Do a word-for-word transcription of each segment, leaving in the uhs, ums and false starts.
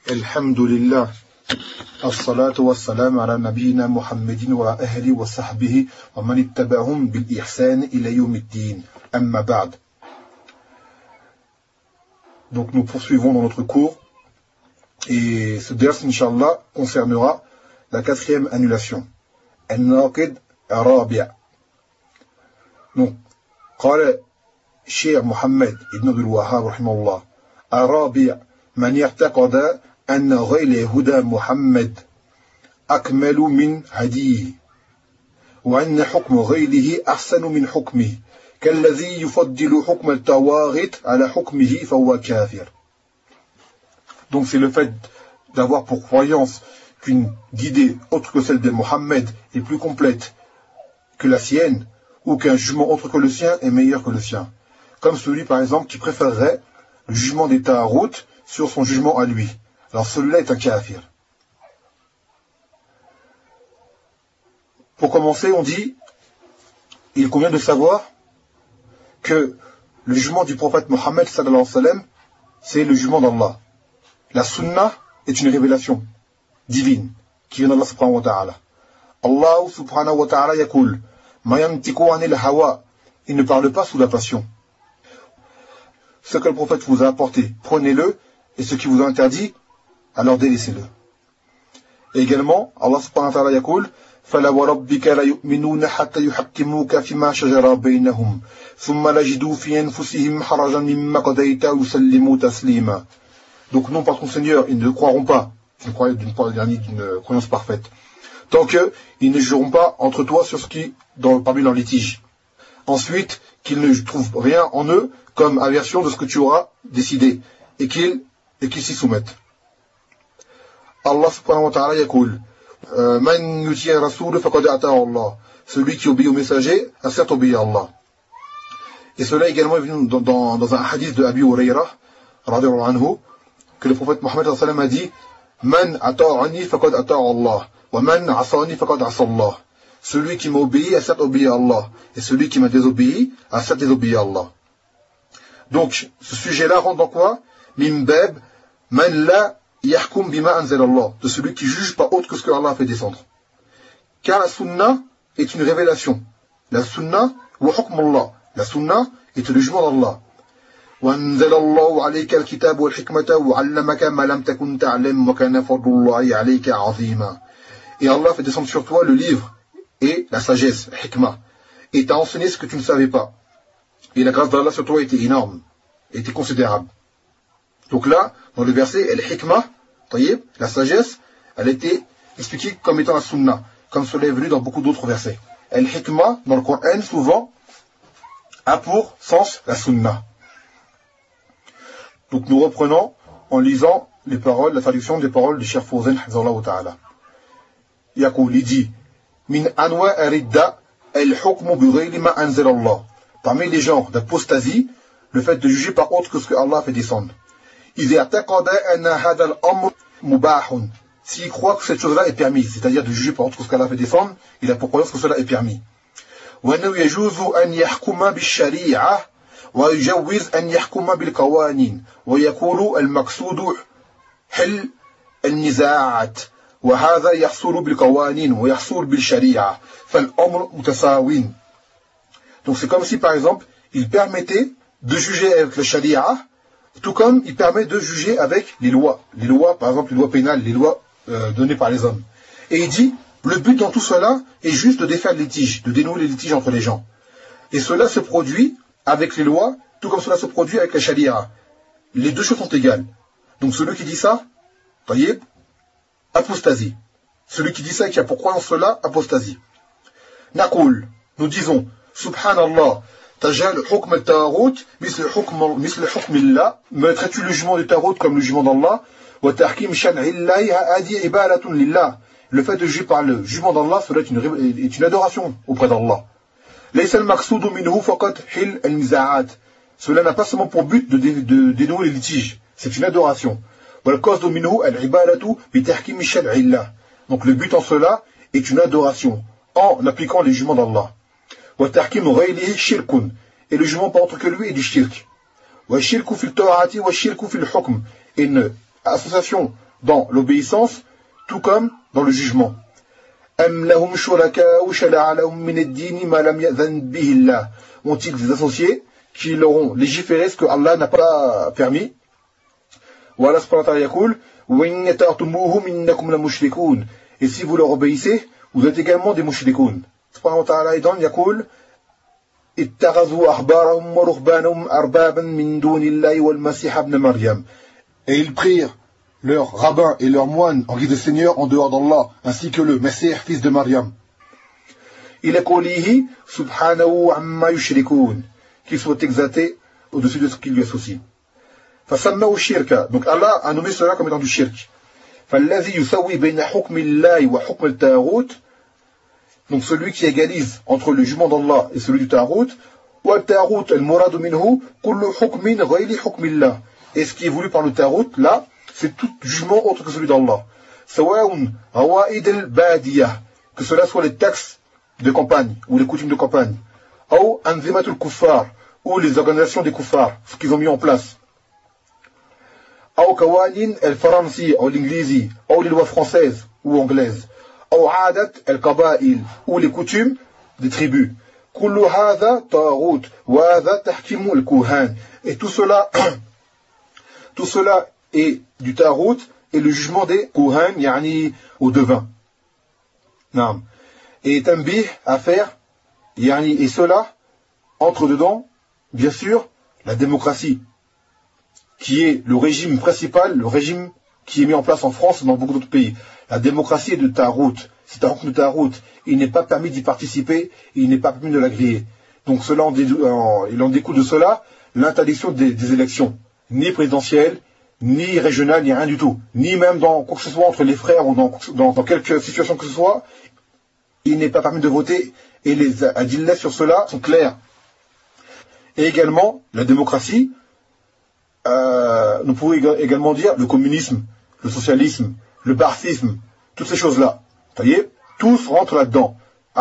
الحمد لله الصلاة والسلام على نبينا محمد وعلى أهله وصحبه ومن اتبعهم بالإحسان إلى يوم الدين أما بعد. Donc nous poursuivons dans notre cours et ce ders Inch'Allah concernera la quatrième annulation. الناقد الرابع. Donc قال الشيخ محمد ابن عبد الوهاب رحمه الله الرابع من يعتقد أن غير هدى محمد أكمل من هديه وأن حكم غيره أحسن من حكمه كالذي يفضل حكم الطواغيت على حكمه فهو كافر. Donc c'est le fait d'avoir pour croyance qu'une guidée autre que celle de Mohammed est plus complète que la sienne, ou qu'un jugement autre que le sien est meilleur que le sien. Comme celui par exemple qui préférerait le jugement des Ta'arut sur son jugement à lui. Alors celui-là est un kafir. Pour commencer, on dit, il convient de savoir que le jugement du prophète Mohammed sallallahu alayhi wa sallam, c'est le jugement d'Allah. La sunna est une révélation divine qui vient d'Allah subhanahu wa ta'ala. Allah subhanahu wa ta'ala yakul, ma yantiku anil hawa, il ne parle pas sous la passion. Ce que le prophète vous a apporté, prenez-le, et ce qui vous a interdit, alors délaissez-le. Et également, Allah subhanahu wa ta'ala yakul, فَلَا وَرَبِّكَ لَيُؤْمِنُونَ حَتَّى يُحَكِّمُوكَ فِيمَا شَجَرَ بَيْنَهُمْ ثُمَّ لَجِدُوا فِي أَنفُسِهِمْ حَرَجًا مِمَّا قَضَيْتَ وَيُسَلِّمُوا تَسْلِيمًا. Donc non, par ton Seigneur, ils ne croiront pas d'une croyance parfaite, tant qu'ils ne jugeront pas entre toi sur ce qui dans, parmi leurs litiges. Ensuite, qu'ils ne trouvent rien en eux comme aversion de ce que tu auras décidé, et qu'ils et qu'ils s'y soumettent. Allah subhanahu wa ta'ala yakul, Man yuti rasoul faqad ata Allah. Celui qui obéit au messager a certes obéi à Allah. Et cela également est venu dans, dans, dans un hadith de Abi Huraira, radiyallahu anhu, que le prophète Mohammed sallallahu alayhi wa sallam a dit, Man ata'ani faqad ata Allah, wa man asani faqad asa Allah. Celui qui m'a obéi a certes obéi à Allah, et celui qui m'a désobéi a certes désobéi à Allah. Donc, ce sujet-là rentre dans quoi? Mimbab, man la yahkum bima anzal Allah, de celui qui juge pas autre que ce que Allah a fait descendre. Car la sunna est une révélation. La sunna, wa hukm Allah. La sunna est le jugement d'Allah. Wa anzal Allah alayka al-kitab wal hikmata wa 'allamaka ma lam takun ta'lam wa kana fadlullahi alayka 'azima. Et Allah fait descendre sur toi le livre et la sagesse, hikmah. Et t'a enseigné ce que tu ne savais pas. Et la grâce d'Allah sur toi était énorme, était considérable. Donc là, dans le verset, el-hikmah, la sagesse, elle était expliquée comme étant la sunna, comme cela est venu dans beaucoup d'autres versets. El-hikmah, dans le Coran, souvent, a pour sens la sunna. Donc nous reprenons en lisant les paroles, la traduction des paroles du Cheikh Fawzan, hafizahullah ta'ala. Yaqul, il dit, min anwa aridda el-hukmu bi ghayri ma anzal Allah. Parmi les genres d'apostasie, le fait de juger par autre que ce que Allah a fait descendre. S'il croit que cette chose-là est permise, c'est-à-dire de juger par autre que ce qu'Allah a fait descendre, il a pour croyance que cela est permis. Donc c'est comme si par exemple il permettait de juger avec le sharia, tout comme il permet de juger avec les lois. Les lois, par exemple les lois pénales, les lois euh, données par les hommes. Et il dit, le but dans tout cela est juste de défaire les litiges, de dénouer les litiges entre les gens. Et cela se produit avec les lois, tout comme cela se produit avec la sharia. Les deux choses sont égales. Donc celui qui dit ça, voyez, apostasie. Celui qui dit ça et qui a pour croyance cela, apostasie. Naqul, nous disons, Subhanallah, tajal hukm al-tarut, misl hukm misl hukm Allah, mettrais-tu le jugement du tarut comme le jugement d'Allah, wa tahkim shan'illahi hadi ibadatun lillah. Le fait de juger par le jugement d'Allah, cela est une, est une adoration auprès d'Allah. Laysa al-maqsudu minhu faqat hil al-niza'at. Cela n'a pas seulement pour but de, de, de dénouer les litiges, c'est une adoration. Wal qasdu minhu al-ibadatu bi tahkim shan'illah. Donc le but en cela est une adoration en appliquant les jugements d'Allah. Et le jugement pas autre que lui est du shirk. Et une association dans l'obéissance, tout comme dans le jugement. أَمْ لَهُمْ شُرَكَاءُ شَرَعَ لَهُم مِّنَ الدِّينِ مَا لَمْ يَأْذَنْ بِهِ اللَّهُ. Ont-ils des associés qui leur ont légiféré ce que Allah n'a pas permis? وَاللَّهُ سُبْحَانَهُ وَتَعَالَى يقول وَإِنْ يَطِعْتُمُوهُمْ إِنَّكُمْ لَمُشْرِكُونَ. Et si vous leur obéissez, vous êtes également des mushrikoun. سبحانه وتعالى أيضا يقول اتخذوا أحبارهم ورهبانهم أربابا من دون الله والمسيح ابن مريم. Et ils prirent leurs rabbins et leurs moines en guise de Seigneur en dehors d'Allah, ainsi que le Messie, fils de Maryam. Il est qawlihi subhanahu amma yushrikun, qu'il soit exalté au-dessus de ce qu'il lui associe. فسموا الشرك, donc Allah a nommé cela comme étant du shirk. فالذي يسوي بين حكم الله وحكم الطاغوت, donc celui qui égalise entre le jugement d'Allah et celui du Tarout. والطاغوت المراد منه كل حكم غير حكم الله. Et ce qui est voulu par le Tarout, là, c'est tout jugement autre que celui d'Allah. سواء روائد البادية, que cela soit les taxes de campagne ou les coutumes de campagne, ou أنظمة الكفار, ou les organisations des kuffars, ce qu'ils ont mis en place, ou قوانين الفرنسي ou l'inglési, ou les lois françaises ou anglaises, ou عادة القبائل, ou les coutumes des tribus. كل هذا طاغوت وهذا تحكيم الكهان. Et tout cela tout cela est du Tarout et le jugement des Kohan, yani aux devins. Naam. Et tambih à faire, yani, et cela entre dedans, bien sûr, la démocratie, qui est le régime principal, le régime qui est mis en place en France et dans beaucoup d'autres pays. La démocratie est de Tarout. C'est un de Tarout. Il n'est pas permis d'y participer, il n'est pas permis de la griller. Donc cela en, en, il en découle de cela l'interdiction des, des élections, ni présidentielles, ni régionales, ni rien du tout. Ni même dans quoi que ce soit entre les frères ou dans, dans, dans quelque situation que ce soit, il n'est pas permis de voter, et les adillets sur cela sont clairs. Et également, la démocratie, euh, nous pouvons également dire le communisme, le socialisme, le barthisme, toutes ces choses-là. Vous voyez, tous rentrent là-dedans.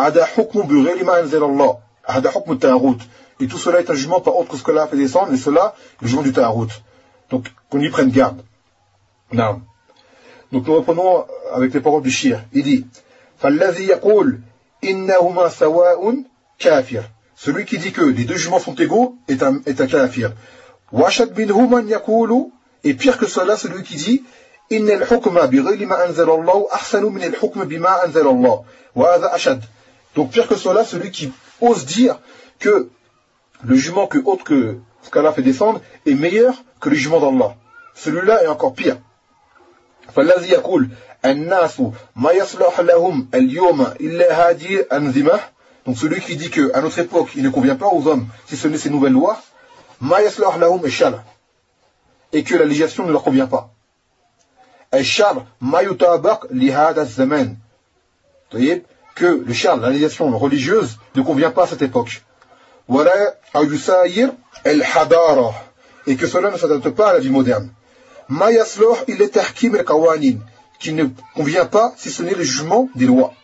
Et tout cela est un jugement par autre que ce que Allah a fait descendre, et cela, le jugement du Tarout. Donc, qu'on y prenne garde. Non. Donc, nous reprenons avec les paroles du shir. Il dit, فَالَّذِي يَقُولُ إِنَّهُمَا سَوَاءٌ كَافِرٌ. Celui qui dit que les deux jugements sont égaux est un, est un kafir. وَأَشَدْ مِنْهُ مَنْ يَقُولُ. Et pire que cela, celui qui dit إِنَّ الْحُكْمَ بِغَيْرِ مَا أَنزَلَ اللَّهُ أَحْسَنُ مِنَ الْحُكْمِ بِمَا أَنزَلَ اللَّهُ. وَهَذَا أَشَدْ. Donc, pire que cela, celui qui ose dire que le jugement que autre que ce qu'Allah fait descendre est meilleur que le jugement d'Allah. Celui-là est encore pire. فالذي يقول الناس ما يصلح لهم اليوم إلا هذه الأنظمة. Donc celui qui dit que à notre époque il ne convient pas aux hommes si ce n'est ces nouvelles lois, ما يصلح لهم الشرع, et que la législation ne leur convient pas. الشرع ما يطابق لهذا الزمان. Vous voyez que le shar, la législation religieuse ne convient pas à cette époque. ولا يساير الحضارة, et que cela ne s'adapte pas à la vie moderne. ما يصلح إلا تحكيم القوانين, qui ne convient pas si ce n'est le jugement des lois.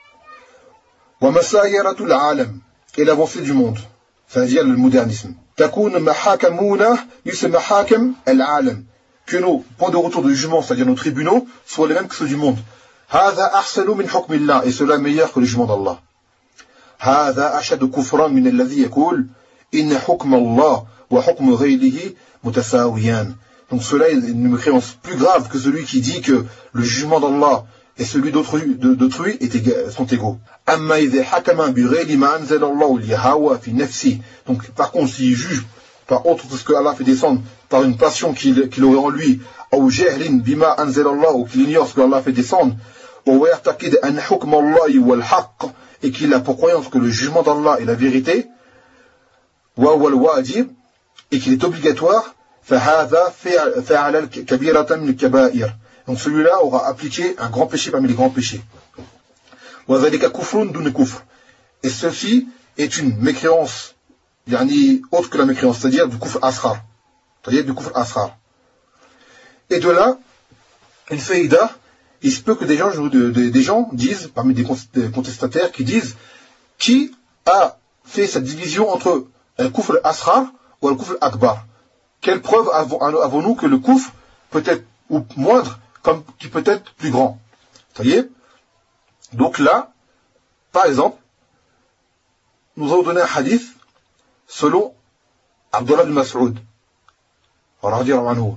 ومسايرة العالم, et l'avancée du monde, c'est-à-dire le modernisme. تكون محاكمون مثل محاكم العالم, que nos points de retour de jugement, c'est-à-dire nos tribunaux, soient les mêmes que ceux du monde. هذا أحسن من حكم الله, et cela est meilleur que le jugement d'Allah. هذا أشد كفرا من الذي يقول إن حكم الله وحكم غيره متساويان. Donc cela est une créance plus grave que celui qui dit que le jugement d'Allah et celui d'autrui, d'autrui sont égaux. أما إذا حكم بغير ما أنزل الله ليهوى في نفسه. Donc par contre s'il juge par autre que ce que Allah fait descendre par une passion qu'il, qu'il aurait en lui, أو جهل بما أنزل الله, ou qu'il ignore ce que Allah fait descendre, ويعتقد أن حكم الله هو الحق, et qu'il a pour croyance que le jugement d'Allah est la vérité, وهو الواجب, et qu'il est obligatoire, فهذا فعل كبيرة من الكبائر. Donc celui-là aura appliqué un grand péché parmi les grands péchés. وذلك كفر دون كفر. Et ceci est une mécréance, yani autre que la mécréance, c'est-à-dire du kufr asghar, c'est-à-dire du kufr asghar. Et de là, une faïda, il se peut que des gens, des gens disent, parmi des contestataires, qui disent, qui a fait cette division entre un kufr asghar ou un kufr akbar? Quelle preuve avons-nous que le kufr peut être ou moindre comme qui peut être plus grand. Vous voyez? Donc là, par exemple, nous allons donner un hadith selon Abdullah bin Mas'ud. radiyallahu anhu.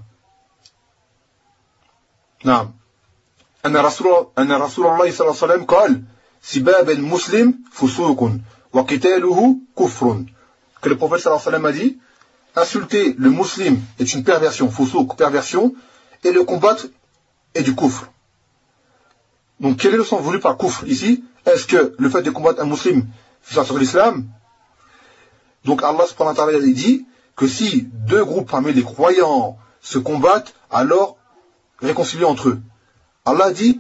نعم. أن رسول أن رسول الله صلى الله عليه وسلم قال سباب المسلم فسوق وقتاله كفر. Que le prophète sallallahu alayhi wa sallam a dit, insulter le musulman est une perversion, fusuq, perversion, et le combattre est du kufr. Donc quel est le sens voulu par kufr ici? Est-ce que le fait de combattre un musulman fait sortir de l'islam? Donc Allah subhanahu wa ta'ala dit que si deux groupes parmi les croyants se combattent, alors réconciliés entre eux. Allah dit,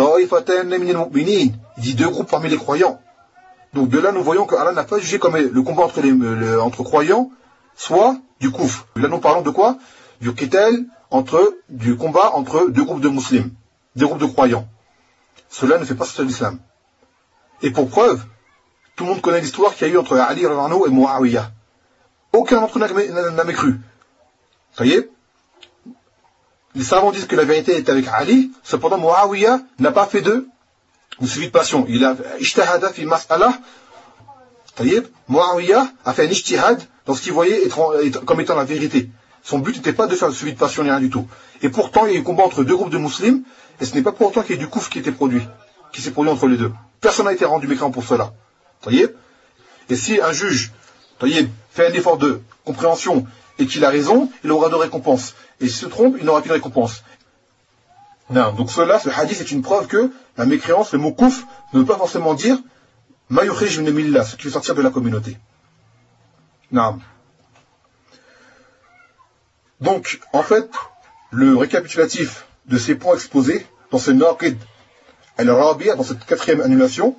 il dit deux groupes parmi les croyants. Donc de là nous voyons que Allah n'a pas jugé comme le combat entre, les, le, entre croyants soit du kufr. Là nous parlons de quoi? Du qital, entre, du combat entre deux groupes de musulmans, deux groupes de croyants. Cela ne fait pas sortir de l'islam. Et pour preuve, tout le monde connaît l'histoire qu'il y a eu entre Ali et Muawiyah. Aucun d'entre eux n'a jamais cru. Vous voyez? Les savants disent que la vérité est avec Ali, cependant Muawiyah n'a pas fait de, de suivi de passion. Il a ijtahada fi mas'ala. Muawiyah a fait un ijtihad dans ce qu'il voyait être, comme étant la vérité. Son but n'était pas de faire le suivi de passion ni rien du tout. Et pourtant, il y a eu un combat entre deux groupes de musulmans, et ce n'est pas pour autant qu'il y ait du kufr qui était produit, qui s'est produit entre les deux. Personne n'a été rendu mécréant pour cela. Voyez? Et si un juge, voyez, fait un effort de compréhension et qu'il a raison, il aura de récompenses. Et s'il se trompe, il n'aura qu'une récompense. Non, donc cela, ce hadith est une preuve que la mécréance, le mot kufr, ne veut pas forcément dire ma yukhrij min millah, ce qui veut sortir de la communauté. Non. Donc, en fait, le récapitulatif de ces points exposés dans ce Naqid al-Rabi'a, dans cette quatrième annulation,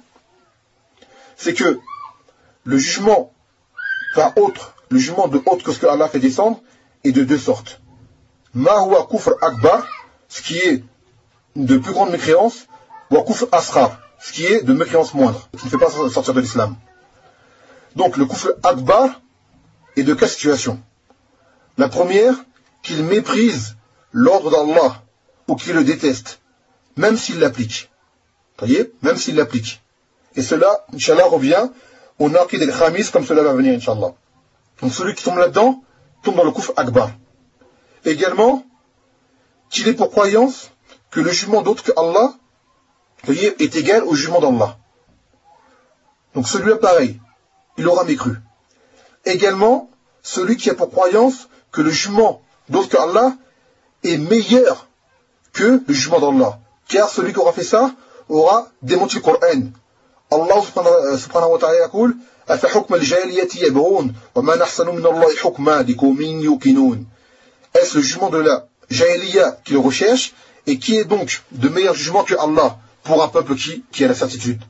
c'est que le jugement par autre, le jugement de autre que ce que Allah fait descendre, est de deux sortes. Ma huwa kufr akbar, ce qui est de plus grande mécréance, ou kufr asghar, ce qui est de mécréance moindre, qui ne fait pas sortir de l'islam. Donc le kufr akbar est de quatre situations. La première, qu'il méprise l'ordre d'Allah, ou qu'il le déteste, même s'il l'applique. Vous voyez? Même s'il l'applique. Et cela, Inch'Allah, revient au Naqid al-Khamis, comme cela va venir, Inch'Allah. Donc celui qui tombe là-dedans, tombe dans le kufr akbar. Également, qu'il ait pour croyance que le jugement d'autre que Allah, voyez, est égal au jugement d'Allah. Donc celui-là, pareil, il aura mécru. Également, celui qui a pour croyance que le jugement d'autre que Allah est meilleur que le jugement d'Allah. Car celui qui aura fait ça aura démenti le Coran. Allah subhanahu wa ta'ala yaqul أَفَحُكْمَ الْجَاهِلِيَّةِ يَبْغُونَ وَمَا نَحْسَنُ مِنَ اللَّهِ حُكْمًا لِقَوْمٍ يُوقِنُونَ. Est-ce le jugement de la Jahiliya qui le recherche, et qui est donc de meilleur jugement que Allah pour un peuple qui, qui a la certitude.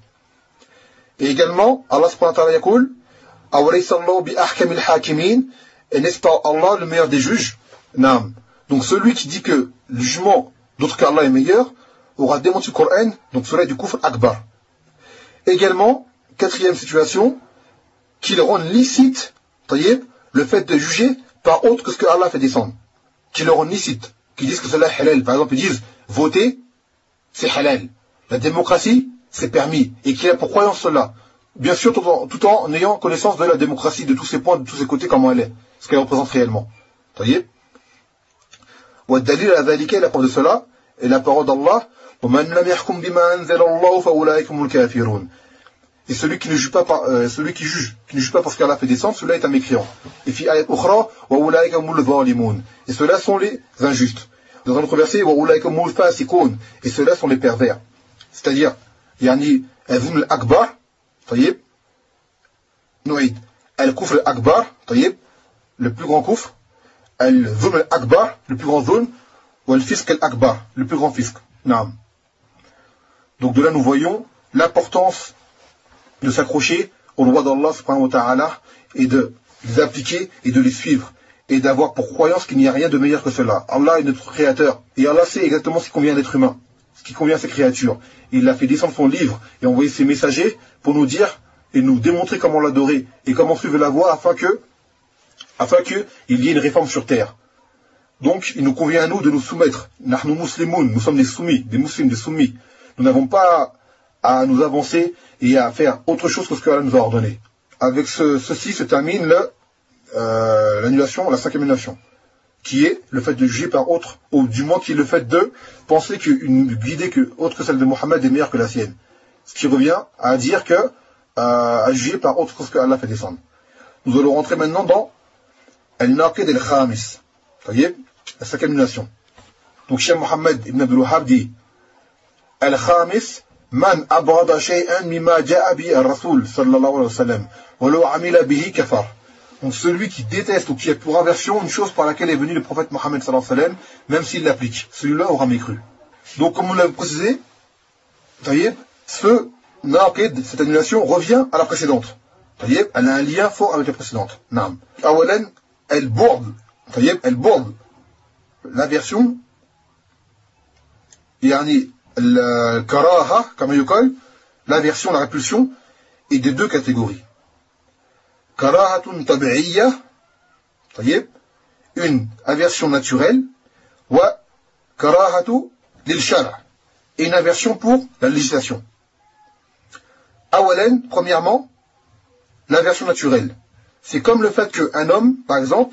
Et également, Allah subhanahu wa ta'ala yaqul أَوَلَيْسَ اللَّهُ بِأَحْكَمِ الْحَاكِمِينَ. Et n'est-ce pas Allah le meilleur des juges? Naam. Donc celui qui dit que le jugement d'autre qu'Allah est meilleur aura démenti le Coran, donc cela est du kufr akbar. Également, quatrième situation, qu'il rend licite, voyez, le fait de juger par autre que ce que Allah fait descendre. Qu'il le rend licite, qu'ils disent que cela est halal. Par exemple, ils disent, voter, c'est halal. La démocratie, c'est permis. Et qu'il a pour croyance cela. Bien sûr, tout en, tout en ayant connaissance de la démocratie, de tous ses points, de tous ses côtés, comment elle est. Ce qu'elle représente réellement. Voyez? Wa dalil ala dhalika, la preuve de cela, est la parole d'Allah, وَمَنْ لَمْ يَحْكُمْ بِمَا أَنزَلَ اللَّهُ فَأُولَٰئِكَ هُمُ الْكَافِرُونَ. Et celui qui ne juge pas par, euh, celui qui juge, qui ne juge pas parce qu'Allah fait descendre, celui-là est un mécréant. Et fi ayat ukhra, وَأُولَٰئِكَ هُمُ الظَّالِمُونَ. Et ceux-là sont les injustes. Dans un autre verset, وَأُولَٰئِكَ هُمُ الْفَاسِقُونَ. Et ceux-là sont les pervers. C'est-à-dire, yani, al-dhulm al-akbar, voyez, Nouïd, al-kufr al-akbar, voyez, le plus grand kufr, al-dhulm al-akbar, le plus grand dhulm, ou al-fisq al-akbar, le plus grand fisq. Naam. Donc de là, nous voyons l'importance de s'accrocher aux lois d'Allah subhanahu wa ta'ala et de les appliquer et de les suivre et d'avoir pour croyance qu'il n'y a rien de meilleur que cela. Allah est notre créateur et Allah sait exactement ce qui convient à l'être humain, ce qui convient à ses créatures. Il a fait descendre son livre et envoyé ses messagers pour nous dire et nous démontrer comment l'adorer et comment suivre la voie afin que afin que il y ait une réforme sur terre. Donc, il nous convient à nous de nous soumettre. Nahnu muslimoun, nous sommes des soumis, des musulmans, des soumis. Nous n'avons pas à nous avancer et à faire autre chose que ce que Allah nous a ordonné. Avec ce, ceci se termine le, euh, l'annulation, la cinquième annulation, qui est le fait de juger par autre, ou du moins qui est le fait de penser qu'une guidée que, autre que celle de Mohammed est meilleure que la sienne. Ce qui revient à dire que, euh, à juger par autre que ce que Allah fait descendre. Nous allons rentrer maintenant dans Al-Naqid al-Khamis. Vous voyez, la cinquième annulation. Donc, Cheikh Mohammed ibn Abdul Wahhab dit Al-Khamis, man abrada shay'an mimma ja'a bi ar-Rasul sallallahu alayhi wa sallam, wa law amila bihi kafar. Donc, celui qui déteste ou qui a pour aversion une chose par laquelle est venu le prophète Mohammed sallallahu alayhi wa sallam, même s'il l'applique, celui-là aura mécru. Donc, comme on l'a précisé, vous voyez, ce Naqid, cette annulation, revient à la précédente. Vous voyez, elle a un lien fort avec la précédente. Naam. Awalan, elle borde. Vous voyez, elle borde. L'aversion, yani, le karaha, comme il dit, l'aversion, la répulsion, est de deux catégories. Karahatun tabi'iyya, vous voyez, une aversion naturelle, wa karahatu lil shara', et une aversion pour la législation. Awalan, premièrement, l'aversion naturelle. C'est comme le fait qu'un homme, par exemple,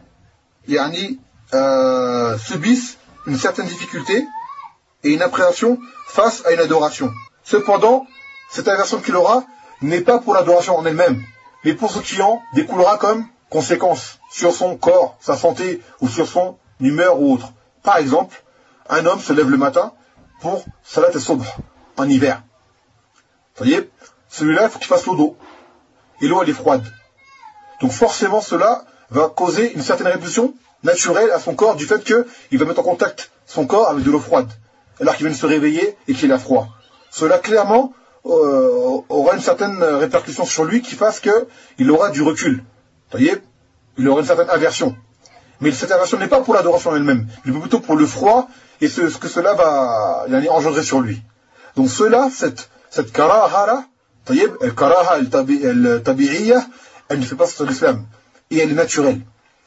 yani, euh, subisse une certaine difficulté et une appréhension face à une adoration. Cependant, cette aversion qu'il aura n'est pas pour l'adoration en elle-même, mais pour ce qui en découlera comme conséquence sur son corps, sa santé, ou sur son humeur ou autre. Par exemple, un homme se lève le matin pour salat al-subh, en hiver. Vous voyez, celui-là, il faut qu'il fasse l'eau d'eau. Et l'eau, elle est froide. Donc forcément, cela va causer une certaine répulsion naturelle à son corps du fait qu'il va mettre en contact son corps avec de l'eau froide, alors qu'il vient de se réveiller et qu'il a froid. Cela, clairement, euh, aura une certaine répercussion sur lui qui fasse qu'il aura du recul. Vous voyez, il aura une certaine aversion. Mais cette aversion n'est pas pour l'adoration elle-même, mais plutôt pour le froid et ce, ce que cela va il engendrer sur lui. Donc cela, cette, cette karaha-là, elle karaha al-tabi'iyya, elle ne fait pas sortir de l'islam. Et elle est naturelle.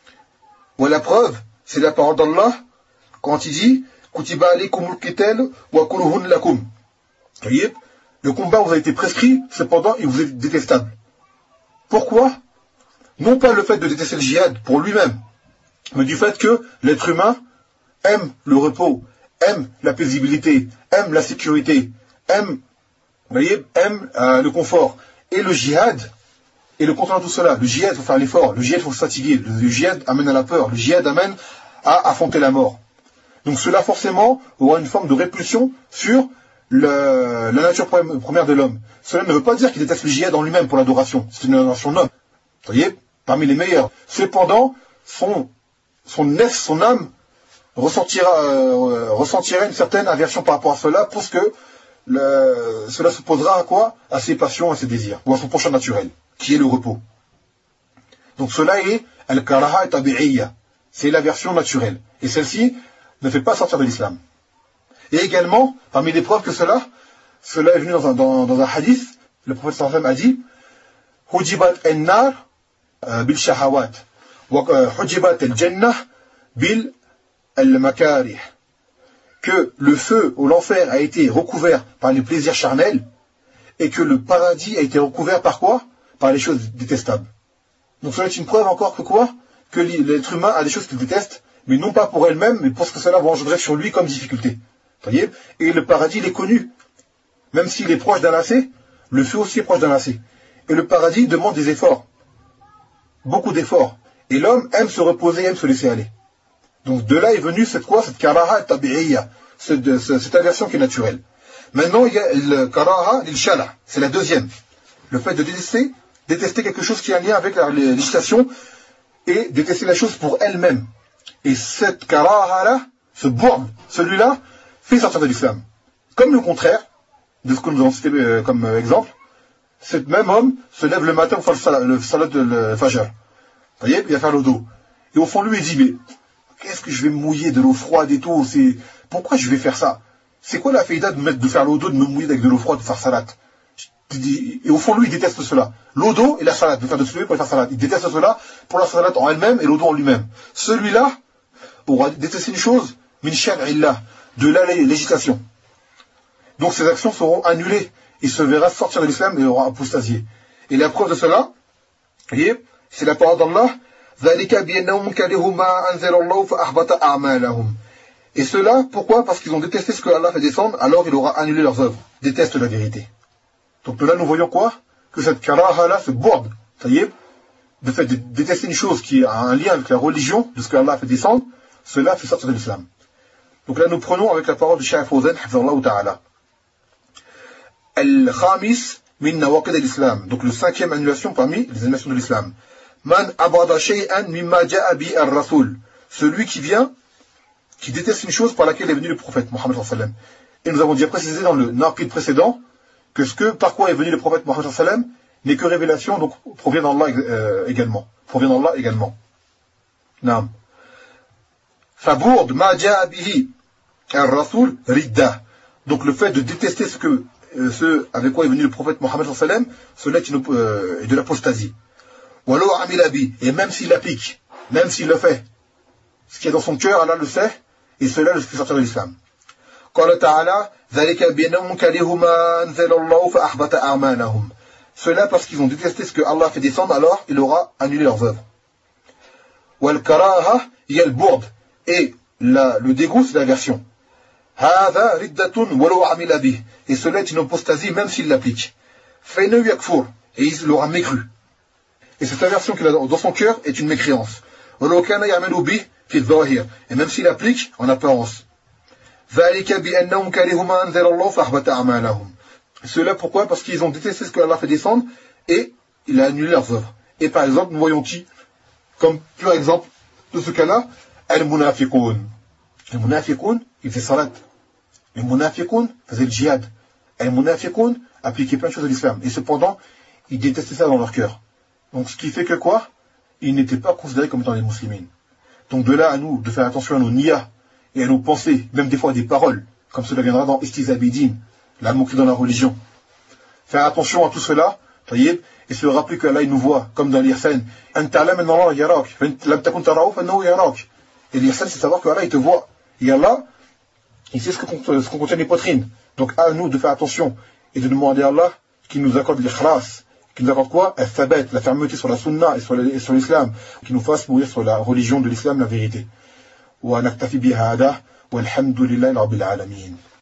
Ou la preuve, c'est la parole d'Allah, quand il dit Kutiba alaykumul qital wa kuluhun lakum. Vous voyez, le combat vous a été prescrit, cependant il vous est détestable. Pourquoi? Non pas le fait de détester le djihad pour lui-même, mais du fait que l'être humain aime le repos, aime la paisibilité, aime la sécurité, aime, vous voyez, aime euh, le confort. Et le djihad est le contraire de tout cela. Le djihad, il faut faire l'effort. Le djihad, il faut se fatiguer. Le djihad amène à la peur. Le djihad amène à affronter la mort. Donc cela, forcément, aura une forme de répulsion sur le, la nature première de l'homme. Cela ne veut pas dire qu'il déteste le djihad en lui-même pour l'adoration. C'est une adoration noble. Vous voyez, parmi les meilleurs. Cependant, son, son nef, son âme, ressentira, euh, ressentira une certaine aversion par rapport à cela, parce que le, cela s'opposera à quoi? À ses passions, à ses désirs, ou à son penchant naturel, qui est le repos. Donc cela est al-karaha tabi'iyya, c'est l'aversion naturelle. Et celle-ci ne fait pas sortir de l'islam. Et également, parmi les preuves que cela, cela est venu dans un, dans, dans un hadith, le prophète sallallahu alayhi wa sallam a dit Hujibat al-nar bil shahawat, wa hujibat al-jannah bil al-makarih. Que le feu ou l'enfer a été recouvert par les plaisirs charnels, et que le paradis a été recouvert par quoi? Par les choses détestables. Donc cela est une preuve encore que quoi? Que l'être humain a des choses qu'il déteste, mais non pas pour elle-même, mais pour ce que cela va engendrer sur lui comme difficulté. Vous voyez? Et le paradis, il est connu. Même s'il est proche d'un lacet, le feu aussi est proche d'un lacet. Et le paradis demande des efforts. Beaucoup d'efforts. Et l'homme aime se reposer, aime se laisser aller. Donc de là est venue cette quoi? Cette karaha tabi'iyya, cette, cette aversion qui est naturelle. Maintenant, il y a le karaha lil-shala, c'est la deuxième. Le fait de détester, détester quelque chose qui a un lien avec la législation et détester la chose pour elle-même. Et cette karaha-là, ce bourbe, celui-là, fait sortir de l'islam. Comme le contraire de ce que nous avons cité euh, comme euh, exemple, ce même homme se lève le matin pour faire le salat, le salat de le fajr. Vous voyez, il va faire le dos. Et au fond, lui, il dit, mais qu'est-ce que je vais me mouiller de l'eau froide et tout? C'est pourquoi je vais faire ça? C'est quoi la faïda de me mettre de faire l'eau d'eau, de me mouiller avec de l'eau froide, de faire salat? Et au fond, lui, il déteste cela. L'eau d'eau et la salade, de faire de se lever pour faire salat. Il déteste cela pour la salade en elle-même et l'eau d'eau en lui-même. Celui-là aura détesté une chose, min shar'illah, de la législation. Donc ces actions seront annulées. Il se verra sortir de l'islam et aura apostasié. Et la preuve de cela, voyez, c'est la parole d'Allah, et cela, pourquoi? Parce qu'ils ont détesté ce que Allah fait descendre, alors il aura annulé leurs œuvres. Déteste la vérité. Donc de là, nous voyons quoi? Que cette karaha-là, ce bourde, ça y est, de fait de détester une chose qui a un lien avec la religion, de ce que Allah fait descendre, cela fait sortir de l'islam. Donc là, nous prenons avec la parole de Cheikh Fawzan, hafizahullah ta'ala. Al-Khamis min nawaqid al-Islam. Donc le cinquième annulation parmi les annulations de l'islam. Man abada shay'an mimma ja'a bi ar-rasul. Celui qui vient, qui déteste une chose par laquelle est venu le prophète Mohammed sallallahu alayhi wa sallam. Et nous avons déjà précisé dans le naqid précédent que ce que, par quoi est venu le prophète Mohammed sallallahu alayhi wa sallam n'est que révélation, donc provient d'Allah euh, également. Provient d'Allah également. Naam. Fabourd ma ja'a bihi ar-rasul ridda. Donc le fait de détester ce que euh, ce avec quoi est venu le prophète Mohammed sallallahu alayhi wa sallam, cela est, une, euh, est de l'apostasie. Walou amila bi, et même s'il l'applique, même s'il le fait, ce qui est dans son cœur, Allah le sait, et cela le fait sortir de l'islam. Qala ta'ala, dhalika bi'annahum karihu ma anzala Allah fa ahbata a'malahum. Cela parce qu'ils ont détesté ce que Allah fait descendre, alors il aura annulé leurs œuvres. Wal karaha hiya al-burd, et la, le dégoût c'est l'aversion. Hadha riddatun walou amila bi, et cela est une apostasie même s'il l'applique. Fa innahu yakfur, et il l'aura mécru. Et cette aversion qu'il a dans son cœur est une mécréance. Et même s'il applique en apparence. Cela pourquoi? Parce qu'ils ont détesté ce que Allah fait descendre et il a annulé leurs œuvres. Et par exemple, nous voyons qui? Comme pur exemple de ce cas-là, al-munafiqoun. Les munafiqoun, ils faisaient salat. Les munafiqoun faisaient le djihad. Al-munafiqoun appliquaient plein de choses de l'islam. Et cependant, ils détestaient ça dans leur cœur. Donc ce qui fait que quoi? Ils n'étaient pas considérés comme étant des musulmans. Donc de là à nous, de faire attention à nos niyas et à nos pensées, même des fois à des paroles, comme cela viendra dans Istizabidin, la moquerie dans la religion. Faire attention à tout cela, et se rappeler qu'Allah nous voit, comme dans l'Ihsan. Et l'Ihsan, c'est savoir qu'Allah il te voit. Et Allah, il sait ce que ce qu'on contient les poitrines. Donc à nous de faire attention et de demander à Allah qu'il nous accorde l'ikhlas, qui nous accorde quoi? Al-Thabat, la fermeté sur la sunna et sur l'islam, qui nous fasse mourir sur la religion de l'islam, la vérité. Wa naktafi bihada, walhamdulillahi rabbil alamin.